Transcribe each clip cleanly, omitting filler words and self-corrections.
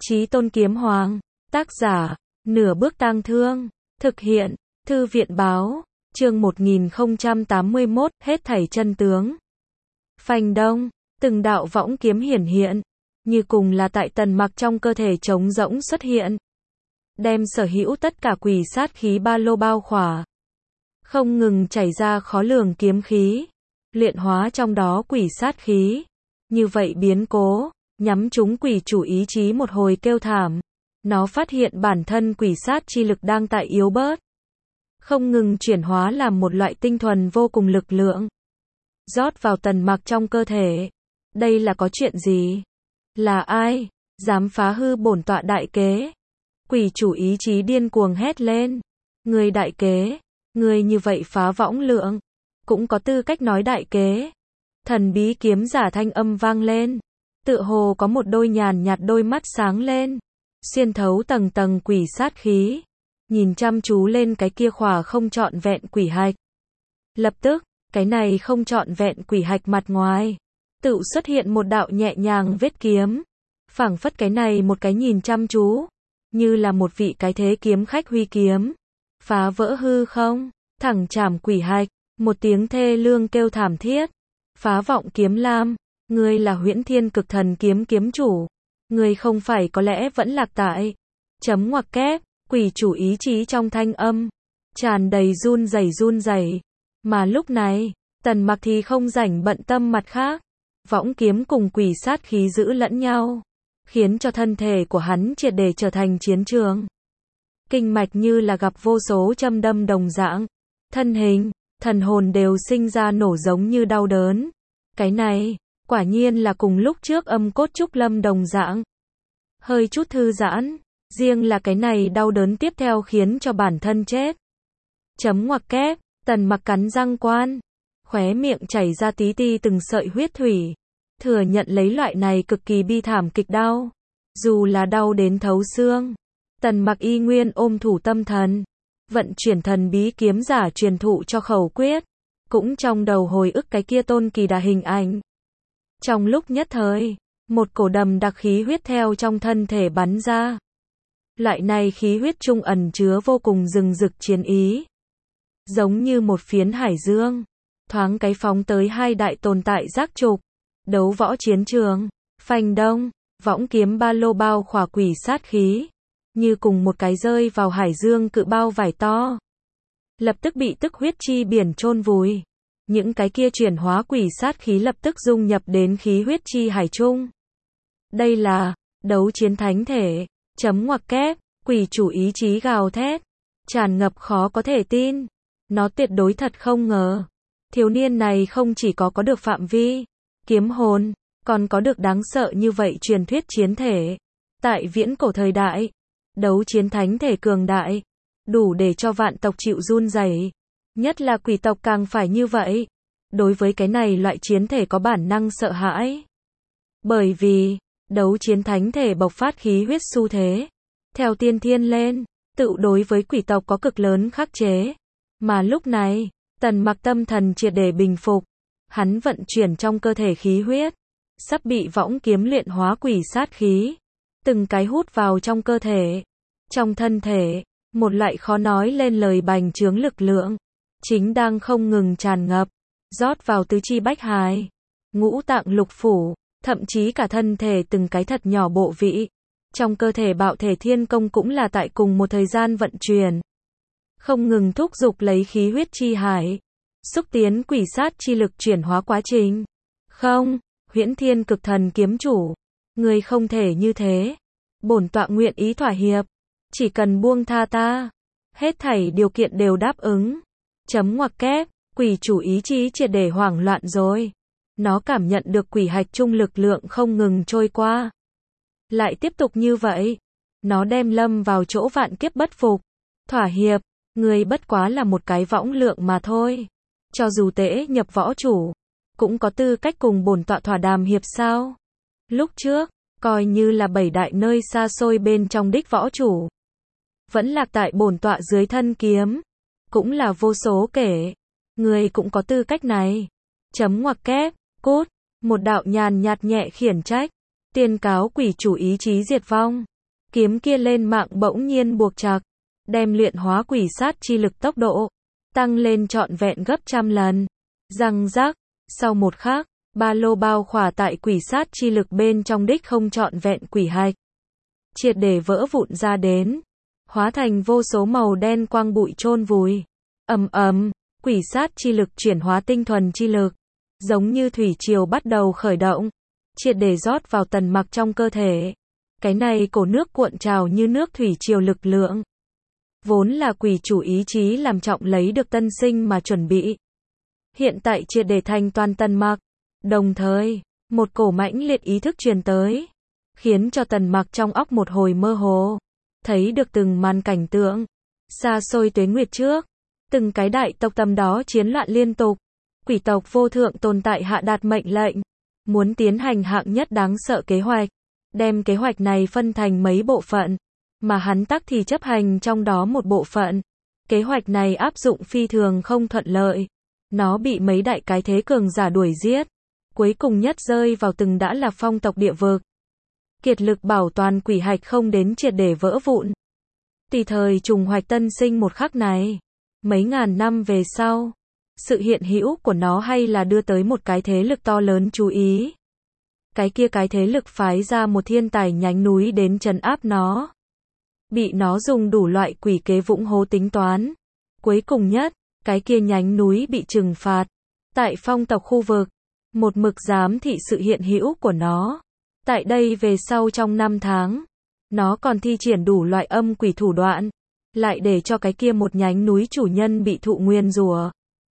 Chí Tôn Kiếm Hoàng. Tác giả, Nửa Bước Tang Thương. Thực hiện, Thư viện báo. Chương 1081, hết thảy chân tướng. Phanh đông, từng đạo võng kiếm hiển hiện, như cùng là tại Tần Mặc trong cơ thể trống rỗng xuất hiện, đem sở hữu tất cả quỷ sát khí ba lô bao khỏa, không ngừng chảy ra khó lường kiếm khí, luyện hóa trong đó quỷ sát khí. Như vậy biến cố, nhắm trúng quỷ chủ ý chí một hồi kêu thảm. Nó phát hiện bản thân quỷ sát chi lực đang tại yếu bớt, không ngừng chuyển hóa làm một loại tinh thuần vô cùng lực lượng, rót vào Tần Mặc trong cơ thể. Đây là có chuyện gì? Là ai dám phá hư bổn tọa đại kế? Quỷ chủ ý chí điên cuồng hét lên. Người đại kế, người như vậy phá võng lượng, cũng có tư cách nói đại kế? Thần bí kiếm giả thanh âm vang lên, tựa hồ có một đôi nhàn nhạt đôi mắt sáng lên, xuyên thấu tầng tầng quỷ sát khí, nhìn chăm chú lên cái kia khỏa không trọn vẹn quỷ hạch. Lập tức, cái này không trọn vẹn quỷ hạch mặt ngoài tự xuất hiện một đạo nhẹ nhàng vết kiếm, phảng phất cái này một cái nhìn chăm chú, như là một vị cái thế kiếm khách huy kiếm, phá vỡ hư không, thẳng chạm quỷ hạch. Một tiếng thê lương kêu thảm thiết. Phá vọng kiếm lam, ngươi là Huyễn Thiên Cực Thần kiếm kiếm chủ, ngươi không phải có lẽ vẫn lạc tại chấm ngoặc kép. Quỷ chủ ý chí trong thanh âm tràn đầy run rẩy. Mà lúc này, Tần Mặc thì không rảnh bận tâm mặt khác. Võng kiếm cùng quỷ sát khí giữ lẫn nhau, khiến cho thân thể của hắn triệt để trở thành chiến trường. Kinh mạch như là gặp vô số châm đâm đồng dạng, thân hình, thần hồn đều sinh ra nổ giống như đau đớn. Cái này, quả nhiên là cùng lúc trước âm cốt trúc lâm đồng dạng. Hơi chút thư giãn, riêng là cái này đau đớn tiếp theo khiến cho bản thân chết. Chấm ngoặc kép, Tần Mặc cắn răng quan, khóe miệng chảy ra tí ti từng sợi huyết thủy, thừa nhận lấy loại này cực kỳ bi thảm kịch đau. Dù là đau đến thấu xương, Tần Mặc y nguyên ôm thủ tâm thần, vận chuyển thần bí kiếm giả truyền thụ cho khẩu quyết, cũng trong đầu hồi ức cái kia tôn kỳ đà hình ảnh. Trong lúc nhất thời, một cổ đầm đặc khí huyết theo trong thân thể bắn ra. Loại này khí huyết trung ẩn chứa vô cùng rừng rực chiến ý, giống như một phiến hải dương, thoáng cái phóng tới hai đại tồn tại giác trục, đấu võ chiến trường. Phanh đông, võng kiếm ba lô bao khỏa quỷ sát khí, như cùng một cái rơi vào hải dương cự bao vải to, lập tức bị tức huyết chi biển chôn vùi. Những cái kia chuyển hóa quỷ sát khí lập tức dung nhập đến khí huyết chi hải trung. Đây là đấu chiến thánh thể. Chấm ngoặc kép, quỷ chủ ý chí gào thét, tràn ngập khó có thể tin. Nó tuyệt đối thật không ngờ, thiếu niên này không chỉ có được phạm vi kiếm hồn, còn có được đáng sợ như vậy truyền thuyết chiến thể. Tại viễn cổ thời đại, đấu chiến thánh thể cường đại, đủ để cho vạn tộc chịu run rẩy, nhất là quỷ tộc càng phải như vậy. Đối với cái này loại chiến thể có bản năng sợ hãi, bởi vì đấu chiến thánh thể bộc phát khí huyết xu thế, theo tiên thiên lên, tự đối với quỷ tộc có cực lớn khắc chế. Mà lúc này, Tần Mặc tâm thần triệt để bình phục, hắn vận chuyển trong cơ thể khí huyết, sắp bị võng kiếm luyện hóa quỷ sát khí, từng cái hút vào trong cơ thể. Trong thân thể, một loại khó nói lên lời bành trướng lực lượng, chính đang không ngừng tràn ngập, rót vào tứ chi bách hài, ngũ tạng lục phủ, thậm chí cả thân thể từng cái thật nhỏ bộ vị. Trong cơ thể bạo thể thiên công cũng là tại cùng một thời gian vận chuyển, không ngừng thúc giục lấy khí huyết chi hải, xúc tiến quỷ sát chi lực chuyển hóa quá trình. Không, Huyễn Thiên Cực Thần kiếm chủ, người không thể như thế. Bổn tọa nguyện ý thỏa hiệp, chỉ cần buông tha ta, hết thảy điều kiện đều đáp ứng. Chấm ngoặc kép, quỷ chủ ý chí triệt để hoảng loạn rồi. Nó cảm nhận được quỷ hạch trung lực lượng không ngừng trôi qua. Lại tiếp tục như vậy, nó đem lâm vào chỗ vạn kiếp bất phục. Thỏa hiệp, người bất quá là một cái võng lượng mà thôi. Cho dù tễ nhập võ chủ, cũng có tư cách cùng bổn tọa thỏa đàm hiệp sao? Lúc trước, coi như là bảy đại nơi xa xôi bên trong đích võ chủ, vẫn lạc tại bổn tọa dưới thân kiếm, cũng là vô số kể. Người cũng có tư cách này. Chấm ngoặc kép, cốt, một đạo nhàn nhạt nhẹ khiển trách, tuyên cáo quỷ chủ ý chí diệt vong. kiếm kia lên mạng bỗng nhiên buộc chặt, đem luyện hóa quỷ sát chi lực tốc độ tăng lên trọn vẹn gấp trăm lần. Răng rác, sau một khắc, ba lô bao khỏa tại quỷ sát chi lực bên trong đích không trọn vẹn quỷ hạch, triệt để vỡ vụn ra đến, hóa thành vô số màu đen quang bụi chôn vùi. Ầm ầm, quỷ sát chi lực chuyển hóa tinh thuần chi lực, giống như thủy triều bắt đầu khởi động, triệt để rót vào Tần Mặc trong cơ thể. Cái này cổ nước cuộn trào như nước thủy triều lực lượng, vốn là quỷ chủ ý chí làm trọng lấy được tân sinh mà chuẩn bị, hiện tại triệt để thành toàn Tần Mặc. Đồng thời, một cổ mãnh liệt ý thức truyền tới, khiến cho Tần Mặc trong óc một hồi mơ hồ, thấy được từng màn cảnh tượng xa xôi tuế nguyệt trước, từng cái đại tộc tầm đó chiến loạn liên tục, quỷ tộc vô thượng tồn tại hạ đạt mệnh lệnh, muốn tiến hành hạng nhất đáng sợ kế hoạch, đem kế hoạch này phân thành mấy bộ phận, mà hắn tắc thì chấp hành trong đó một bộ phận. Kế hoạch này áp dụng phi thường không thuận lợi, nó bị mấy đại cái thế cường giả đuổi giết, cuối cùng nhất rơi vào từng đã là phong tộc địa vực. Kiệt lực bảo toàn quỷ hạch không đến triệt để vỡ vụn. Tùy thời trùng hoạch tân sinh một khắc này, mấy ngàn năm về sau, sự hiện hữu của nó hay là đưa tới một cái thế lực to lớn chú ý. Cái kia cái thế lực phái ra một thiên tài nhánh núi đến trấn áp nó. Bị nó dùng đủ loại quỷ kế vũng hố tính toán. Cuối cùng nhất, cái kia nhánh núi bị trừng phạt. Tại phong tộc khu vực, một mực giám thị sự hiện hữu của nó. Tại đây về sau trong 5 tháng, nó còn thi triển đủ loại âm quỷ thủ đoạn, lại để cho cái kia một nhánh núi chủ nhân bị thụ nguyên rủa.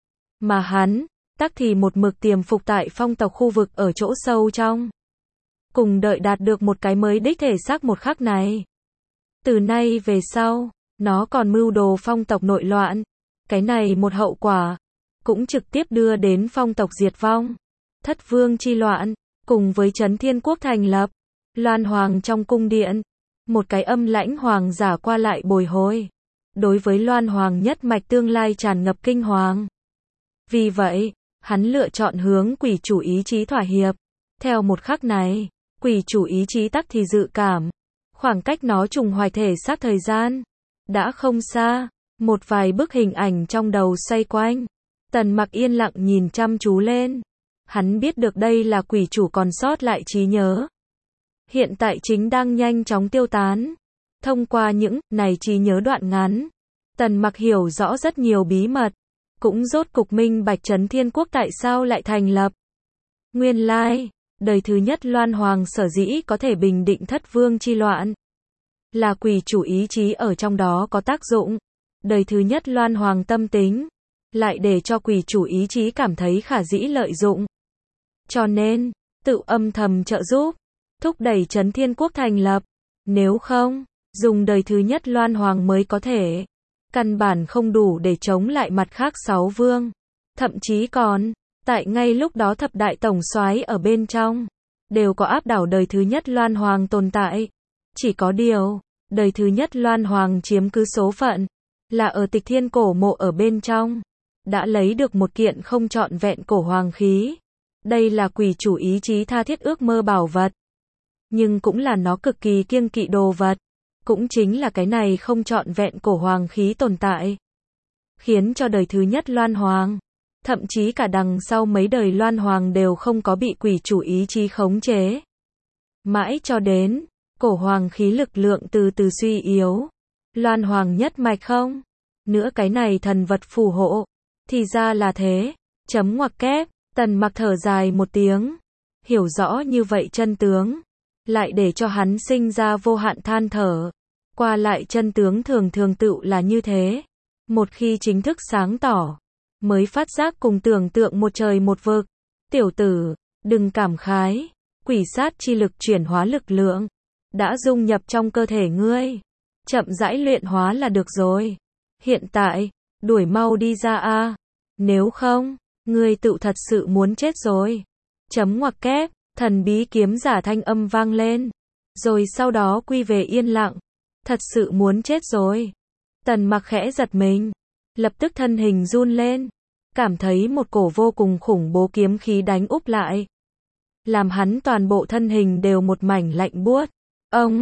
Mà hắn, tắc thì một mực tiềm phục tại phong tộc khu vực ở chỗ sâu trong. Cùng đợi đạt được một cái mới đích thể xác một khắc này. Từ nay về sau, nó còn mưu đồ phong tộc nội loạn. Cái này một hậu quả, cũng trực tiếp đưa đến phong tộc diệt vong. Thất vương chi loạn, cùng với Chấn Thiên Quốc thành lập. Loan Hoàng trong cung điện, một cái âm lãnh hoàng giả qua lại bồi hồi. Đối với Loan Hoàng nhất mạch tương lai tràn ngập kinh hoàng. Vì vậy, hắn lựa chọn hướng quỷ chủ ý chí thỏa hiệp. Theo một khắc này, quỷ chủ ý chí tắc thì dự cảm. Khoảng cách nó trùng hoài thể xác thời gian đã không xa, một vài bức hình ảnh trong đầu xoay quanh. Tần Mặc yên lặng nhìn chăm chú lên. Hắn biết được đây là quỷ chủ còn sót lại trí nhớ. Hiện tại chính đang nhanh chóng tiêu tán. Thông qua những này trí nhớ đoạn ngắn, Tần Mặc hiểu rõ rất nhiều bí mật, cũng rốt cục minh bạch Chấn Thiên Quốc tại sao lại thành lập. Nguyên lai, đời thứ nhất Loan Hoàng sở dĩ có thể bình định thất vương chi loạn, là quỷ chủ ý chí ở trong đó có tác dụng. Đời thứ nhất Loan Hoàng tâm tính, lại để cho quỷ chủ ý chí cảm thấy khả dĩ lợi dụng. Cho nên, tự âm thầm trợ giúp, thúc đẩy Chấn Thiên Quốc thành lập. Nếu không, dùng đời thứ nhất Loan Hoàng mới có thể, căn bản không đủ để chống lại mặt khác 6 vương. Thậm chí còn, tại ngay lúc đó thập đại tổng soái ở bên trong, đều có áp đảo đời thứ nhất Loan Hoàng tồn tại. Chỉ có điều, đời thứ nhất Loan Hoàng chiếm cứ số phận, là ở Tịch Thiên cổ mộ ở bên trong, đã lấy được một kiện không trọn vẹn cổ hoàng khí. Đây là quỷ chủ ý chí tha thiết ước mơ bảo vật. Nhưng cũng là nó cực kỳ kiêng kỵ đồ vật. Cũng chính là cái này không trọn vẹn cổ hoàng khí tồn tại, khiến cho đời thứ nhất Loan Hoàng, thậm chí cả đằng sau mấy đời Loan Hoàng đều không có bị quỷ chủ ý chí khống chế. Mãi cho đến, cổ hoàng khí lực lượng từ từ suy yếu. Loan Hoàng nhất mạch không? Nữa cái này thần vật phù hộ. Thì ra là thế. Chấm ngoặc kép, Tần Mặc thở dài một tiếng. Hiểu rõ như vậy chân tướng, lại để cho hắn sinh ra vô hạn than thở. Qua lại chân tướng thường thường tựu là như thế. Một khi chính thức sáng tỏ, mới phát giác cùng tưởng tượng một trời một vực. Tiểu tử, đừng cảm khái. Quỷ sát chi lực chuyển hóa lực lượng đã dung nhập trong cơ thể ngươi. Chậm rãi luyện hóa là được rồi. Hiện tại, đuổi mau đi ra a. Nếu không, ngươi tựu thật sự muốn chết rồi. Chấm ngoặc kép, thần bí kiếm giả thanh âm vang lên. Rồi sau đó quy về yên lặng. Thật sự muốn chết rồi. Tần Mặc khẽ giật mình, lập tức thân hình run lên, cảm thấy một cổ vô cùng khủng bố kiếm khí đánh úp lại, làm hắn toàn bộ thân hình đều một mảnh lạnh buốt. Ông,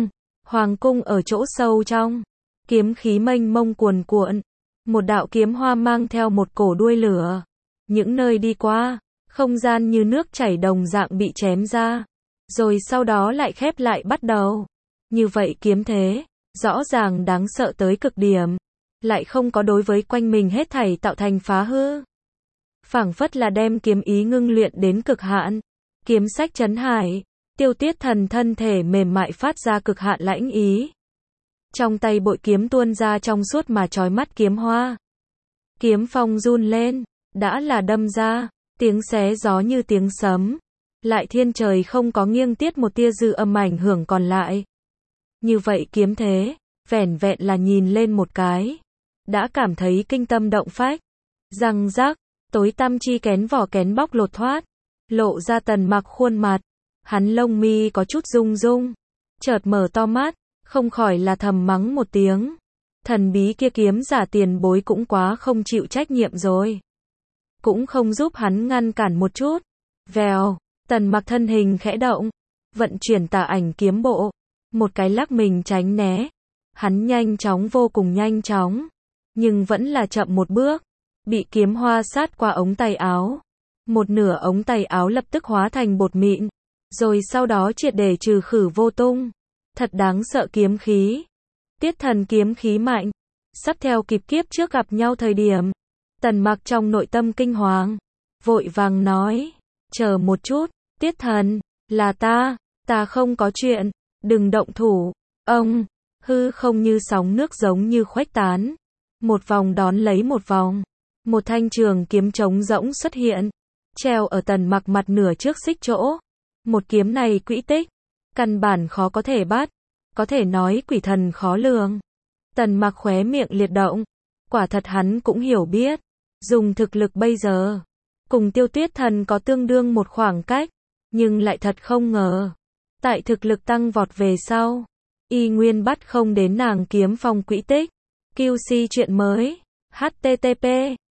Hoàng cung ở chỗ sâu trong, kiếm khí mênh mông cuồn cuộn, một đạo kiếm hoa mang theo một cổ đuôi lửa. Những nơi đi qua, không gian như nước chảy đồng dạng bị chém ra, rồi sau đó lại khép lại bắt đầu. Như vậy kiếm thế, rõ ràng đáng sợ tới cực điểm, lại không có đối với quanh mình hết thảy tạo thành phá hư. Phảng phất là đem kiếm ý ngưng luyện đến cực hạn. Kiếm sách chấn hải, Tiêu Tiết Thần thân thể mềm mại phát ra cực hạn lãnh ý. Trong tay bội kiếm tuôn ra trong suốt mà chói mắt kiếm hoa. Kiếm phong run lên, đã là đâm ra, tiếng xé gió như tiếng sấm. Lại thiên trời không có nghiêng tiết một tia dư âm ảnh hưởng còn lại. Như vậy kiếm thế, vẻn vẹn là nhìn lên một cái, đã cảm thấy kinh tâm động phách. Răng rắc, tối tăm chi kén vỏ kén bóc lột thoát, lộ ra Tần Mặc khuôn mặt. Hắn lông mi có chút rung rung, chợt mở to mắt, không khỏi là thầm mắng một tiếng. Thần bí kia kiếm giả tiền bối cũng quá không chịu trách nhiệm rồi. Cũng không giúp hắn ngăn cản một chút. Vèo, Tần Mặc thân hình khẽ động, vận chuyển tà ảnh kiếm bộ, một cái lắc mình tránh né. Hắn nhanh chóng vô cùng nhanh chóng, nhưng vẫn là chậm một bước, bị kiếm hoa sát qua ống tay áo. Một nửa ống tay áo lập tức hóa thành bột mịn, rồi sau đó triệt để trừ khử vô tung. Thật đáng sợ kiếm khí. Tiết Thần kiếm khí mạnh, sắp theo kịp kiếp trước gặp nhau thời điểm. Tần Mặc trong nội tâm kinh hoàng, vội vàng nói, chờ một chút, Tiết Thần, là ta không có chuyện, đừng động thủ. Ông, hư không như sóng nước giống như khuếch tán, một vòng đón lấy một vòng, một thanh trường kiếm trống rỗng xuất hiện, treo ở Tần Mặc mặt nửa trước xích chỗ. Một kiếm này quỹ tích, căn bản khó có thể bắt, có thể nói quỷ thần khó lường. Tần Mặc khóe miệng liệt động, quả thật hắn cũng hiểu biết, dùng thực lực bây giờ, cùng Tiêu Tiết Thần có tương đương một khoảng cách, nhưng lại thật không ngờ, tại thực lực tăng vọt về sau, y nguyên bắt không đến nàng kiếm phong quỹ tích. QC chuyện mới, http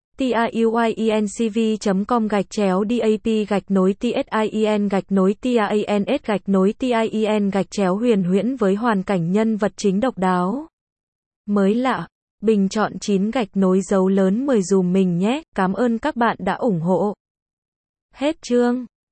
tiuyenv.com/dap-tin-tien-huyền huyễn với hoàn cảnh nhân vật chính độc đáo. Mới lạ, bình chọn 9 dấu lớn 10 dùm mình nhé, cảm ơn các bạn đã ủng hộ. Hết chương.